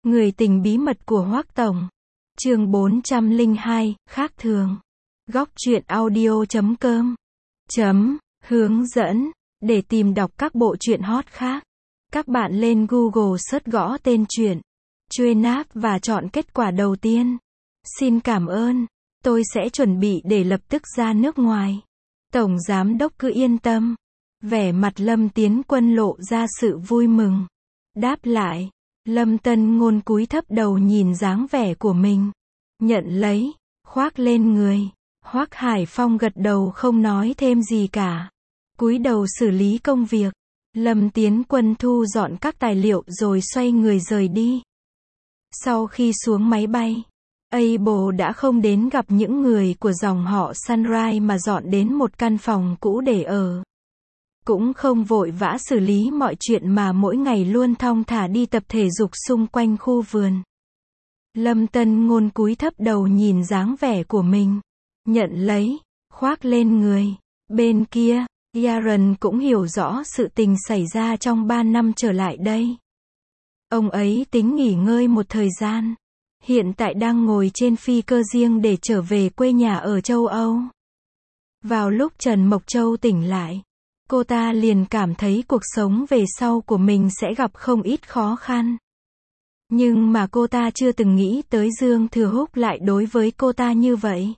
Người tình bí mật của Hoắc Tổng. Chương 402, khác thường. Góc truyện audio.com Hướng dẫn. Để tìm đọc các bộ truyện hot khác, các bạn lên Google search gõ tên truyện Truenap và chọn kết quả đầu tiên. Xin cảm ơn. Tôi sẽ chuẩn bị để lập tức ra nước ngoài. Tổng giám đốc cứ yên tâm. Vẻ mặt Lâm Tiến Quân lộ ra sự vui mừng. Đáp lại, Lâm Tân Ngôn cúi thấp đầu nhìn dáng vẻ của mình. Nhận lấy, khoác lên người. Hoắc Hải Phong gật đầu không nói thêm gì cả. Cúi đầu xử lý công việc. Lâm Tiến Quân thu dọn các tài liệu rồi xoay người rời đi. Sau khi xuống máy bay, Abel đã không đến gặp những người của dòng họ Sunrise mà dọn đến một căn phòng cũ để ở. Cũng không vội vã xử lý mọi chuyện mà mỗi ngày luôn thong thả đi tập thể dục xung quanh khu vườn. Lâm Tân Ngôn cúi thấp đầu nhìn dáng vẻ của mình. Nhận lấy, khoác lên người. Bên kia, Aaron cũng hiểu rõ sự tình xảy ra trong 3 năm trở lại đây. Ông ấy tính nghỉ ngơi một thời gian. Hiện tại đang ngồi trên phi cơ riêng để trở về quê nhà ở châu Âu. Vào lúc Trần Mộc Châu tỉnh lại, cô ta liền cảm thấy cuộc sống về sau của mình sẽ gặp không ít khó khăn. Nhưng mà cô ta chưa từng nghĩ tới Dương Thừa Húc lại đối với cô ta như vậy.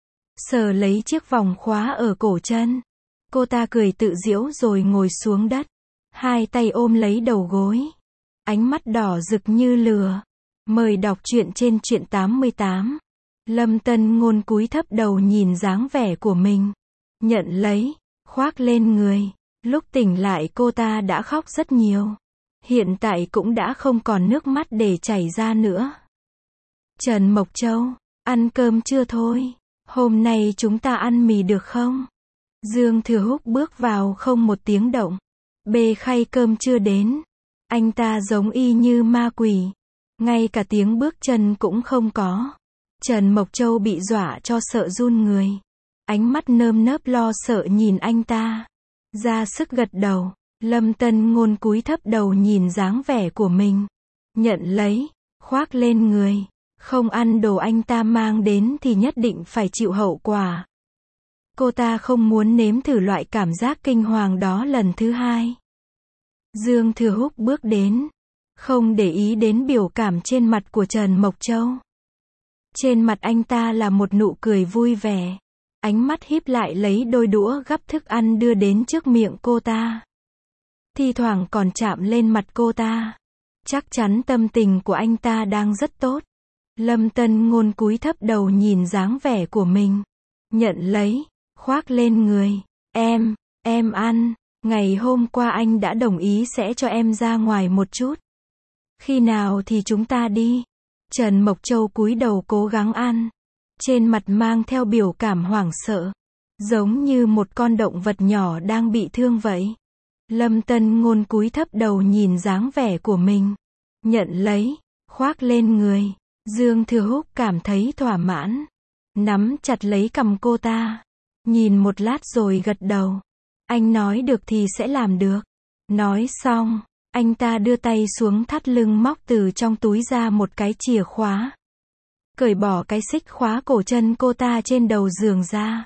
Sờ lấy chiếc vòng khóa ở cổ chân. Cô ta cười tự giễu rồi ngồi xuống đất. Hai tay ôm lấy đầu gối. Ánh mắt đỏ rực như lửa. Mời đọc truyện trên truyện 88. Lâm Tân Ngôn cúi thấp đầu nhìn dáng vẻ của mình. Nhận lấy, khoác lên người. Lúc tỉnh lại cô ta đã khóc rất nhiều. Hiện tại cũng đã không còn nước mắt để chảy ra nữa. Trần Mộc Châu, ăn cơm chưa thôi? Hôm nay chúng ta ăn mì được không? Dương Thừa Húc bước vào không một tiếng động. Bê khay cơm chưa đến. Anh ta giống y như ma quỷ. Ngay cả tiếng bước chân cũng không có. Trần Mộc Châu bị dọa cho sợ run người. Ánh mắt nơm nớp lo sợ nhìn anh ta. Ra sức gật đầu. Lâm Tân Ngôn cúi thấp đầu nhìn dáng vẻ của mình. Nhận lấy, khoác lên người. Không ăn đồ anh ta mang đến thì nhất định phải chịu hậu quả. Cô ta không muốn nếm thử loại cảm giác kinh hoàng đó lần thứ hai. Dương Thừa Húc bước đến. Không để ý đến biểu cảm trên mặt của Trần Mộc Châu. Trên mặt anh ta là một nụ cười vui vẻ. Ánh mắt híp lại lấy đôi đũa gắp thức ăn đưa đến trước miệng cô ta. Thi thoảng còn chạm lên mặt cô ta. Chắc chắn tâm tình của anh ta đang rất tốt. Lâm Tân Ngôn cúi thấp đầu nhìn dáng vẻ của mình. Nhận lấy, khoác lên người. Em ăn. Ngày hôm qua anh đã đồng ý sẽ cho em ra ngoài một chút. Khi nào thì chúng ta đi? Trần Mộc Châu cúi đầu cố gắng ăn. Trên mặt mang theo biểu cảm hoảng sợ. Giống như một con động vật nhỏ đang bị thương vậy. Lâm Tân Ngôn cúi thấp đầu nhìn dáng vẻ của mình. Nhận lấy, khoác lên người. Dương Thừa Húc cảm thấy thỏa mãn. Nắm chặt lấy cằm cô ta. Nhìn một lát rồi gật đầu. Anh nói được thì sẽ làm được. Nói xong, anh ta đưa tay xuống thắt lưng móc từ trong túi ra một cái chìa khóa. Cởi bỏ cái xích khóa cổ chân cô ta trên đầu giường ra.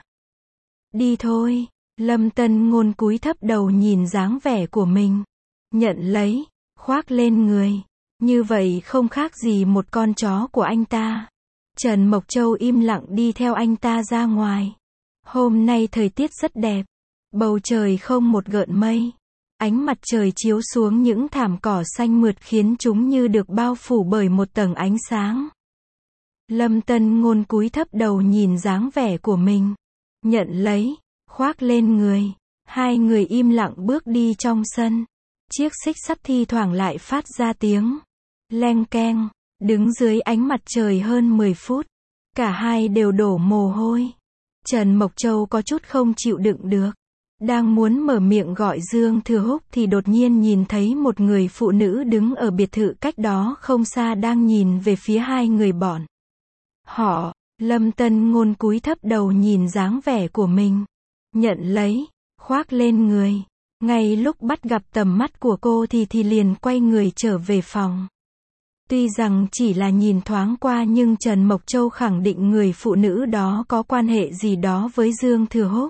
Đi thôi. Lâm Tân Ngôn cúi thấp đầu nhìn dáng vẻ của mình. Nhận lấy, khoác lên người. Như vậy không khác gì một con chó của anh ta. Trần Mộc Châu im lặng đi theo anh ta ra ngoài. Hôm nay thời tiết rất đẹp. Bầu trời không một gợn mây. Ánh mặt trời chiếu xuống những thảm cỏ xanh mượt khiến chúng như được bao phủ bởi một tầng ánh sáng. Lâm Tân Ngôn cúi thấp đầu nhìn dáng vẻ của mình. Nhận lấy, khoác lên người. Hai người im lặng bước đi trong sân. Chiếc xích sắt thi thoảng lại phát ra tiếng leng keng. Đứng dưới ánh mặt trời hơn 10 phút. Cả hai đều đổ mồ hôi. Trần Mộc Châu có chút không chịu đựng được. Đang muốn mở miệng gọi Dương Thừa Húc thì đột nhiên nhìn thấy một người phụ nữ đứng ở biệt thự cách đó không xa đang nhìn về phía hai người bọn họ. Lâm Tân Ngôn cúi thấp đầu nhìn dáng vẻ của mình. Nhận lấy, khoác lên người. Ngay lúc bắt gặp tầm mắt của cô thì liền quay người trở về phòng. Tuy rằng chỉ là nhìn thoáng qua nhưng Trần Mộc Châu khẳng định người phụ nữ đó có quan hệ gì đó với Dương Thừa Húc.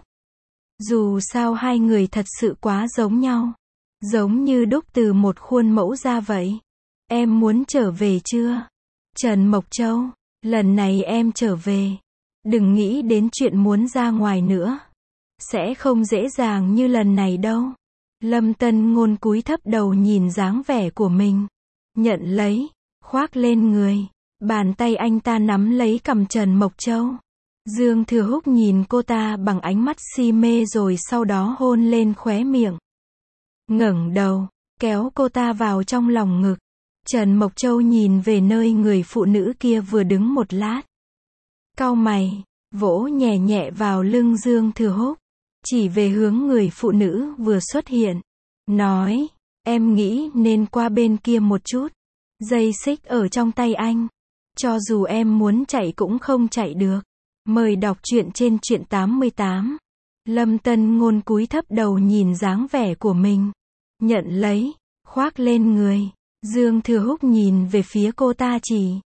Dù sao hai người thật sự quá giống nhau. Giống như đúc từ một khuôn mẫu ra vậy. Em muốn trở về chưa? Trần Mộc Châu, lần này em trở về. Đừng nghĩ đến chuyện muốn ra ngoài nữa. Sẽ không dễ dàng như lần này đâu. Lâm Tân Ngôn cúi thấp đầu nhìn dáng vẻ của mình. Nhận lấy, khoác lên người. Bàn tay anh ta nắm lấy cằm Trần Mộc Châu. Dương Thừa Húc nhìn cô ta bằng ánh mắt si mê rồi sau đó hôn lên khóe miệng. Ngẩng đầu, kéo cô ta vào trong lòng ngực. Trần Mộc Châu nhìn về nơi người phụ nữ kia vừa đứng một lát. Cau mày, vỗ nhẹ nhẹ vào lưng Dương Thừa Húc. Chỉ về hướng người phụ nữ vừa xuất hiện. Nói, em nghĩ nên qua bên kia một chút. Dây xích ở trong tay anh. Cho dù em muốn chạy cũng không chạy được. Mời đọc truyện trên truyện 88. Lâm Tân Ngôn cúi thấp đầu nhìn dáng vẻ của mình. Nhận lấy, khoác lên người. Dương Thừa Húc nhìn về phía cô ta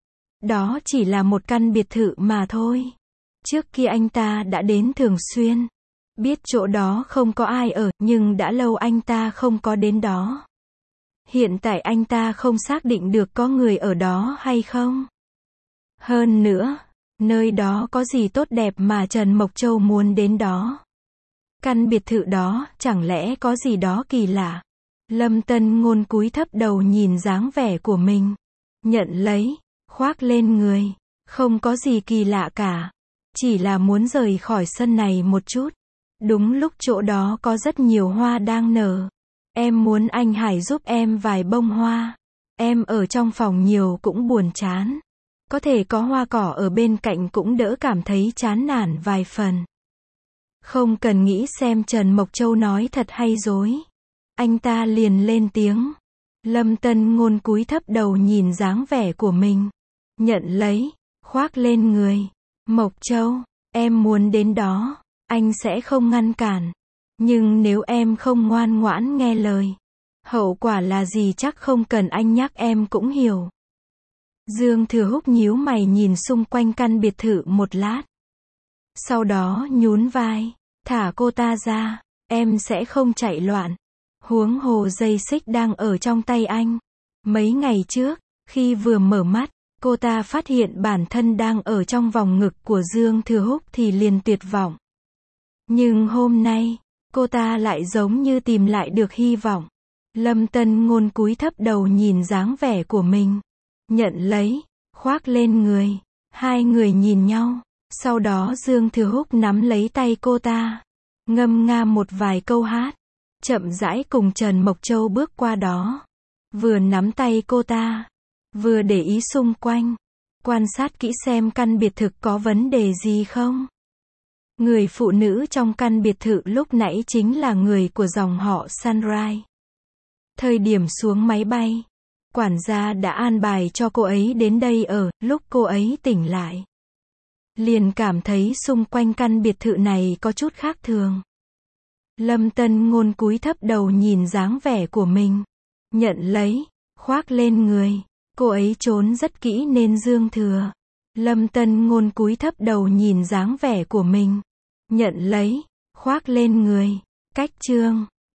đó chỉ là một căn biệt thự mà thôi. Trước kia anh ta đã đến thường xuyên. Biết chỗ đó không có ai ở, nhưng đã lâu anh ta không có đến đó. Hiện tại anh ta không xác định được có người ở đó hay không. Hơn nữa, nơi đó có gì tốt đẹp mà Trần Mộc Châu muốn đến đó. Căn biệt thự đó, chẳng lẽ có gì đó kỳ lạ. Lâm Tân Ngôn cúi thấp đầu nhìn dáng vẻ của mình. Nhận lấy, khoác lên người. Không có gì kỳ lạ cả. Chỉ là muốn rời khỏi sân này một chút. Đúng lúc chỗ đó có rất nhiều hoa đang nở. Em muốn anh Hải giúp em vài bông hoa. Em ở trong phòng nhiều cũng buồn chán. Có thể có hoa cỏ ở bên cạnh cũng đỡ cảm thấy chán nản vài phần. Không cần nghĩ xem Trần Mộc Châu nói thật hay dối. Anh ta liền lên tiếng. Lâm Tân Ngôn cúi thấp đầu nhìn dáng vẻ của mình. Nhận lấy, khoác lên người. Mộc Châu, em muốn đến đó. Anh sẽ không ngăn cản. Nhưng nếu em không ngoan ngoãn nghe lời, hậu quả là gì chắc không cần anh nhắc em cũng hiểu. Dương Thừa Húc nhíu mày nhìn xung quanh căn biệt thự một lát. Sau đó nhún vai, thả cô ta ra, em sẽ không chạy loạn. Huống hồ dây xích đang ở trong tay anh. Mấy ngày trước, khi vừa mở mắt, cô ta phát hiện bản thân đang ở trong vòng ngực của Dương Thừa Húc thì liền tuyệt vọng. Nhưng hôm nay, cô ta lại giống như tìm lại được hy vọng. Lâm Tân Ngôn cúi thấp đầu nhìn dáng vẻ của mình. Nhận lấy, khoác lên người. Hai người nhìn nhau. Sau đó Dương Thừa Húc nắm lấy tay cô ta. Ngâm nga một vài câu hát. Chậm rãi cùng Trần Mộc Châu bước qua đó. Vừa nắm tay cô ta. Vừa để ý xung quanh. Quan sát kỹ xem căn biệt thự có vấn đề gì không. Người phụ nữ trong căn biệt thự lúc nãy chính là người của dòng họ Sunrise. Thời điểm xuống máy bay, quản gia đã an bài cho cô ấy đến đây ở. Lúc cô ấy tỉnh lại, liền cảm thấy xung quanh căn biệt thự này có chút khác thường. Lâm Tân Ngôn cúi thấp đầu nhìn dáng vẻ của mình. Nhận lấy, khoác lên người. Cô ấy trốn rất kỹ nên Dương Thừa. Lâm Tân Ngôn cúi thấp đầu nhìn dáng vẻ của mình. Nhận lấy, khoác lên người. Cách chương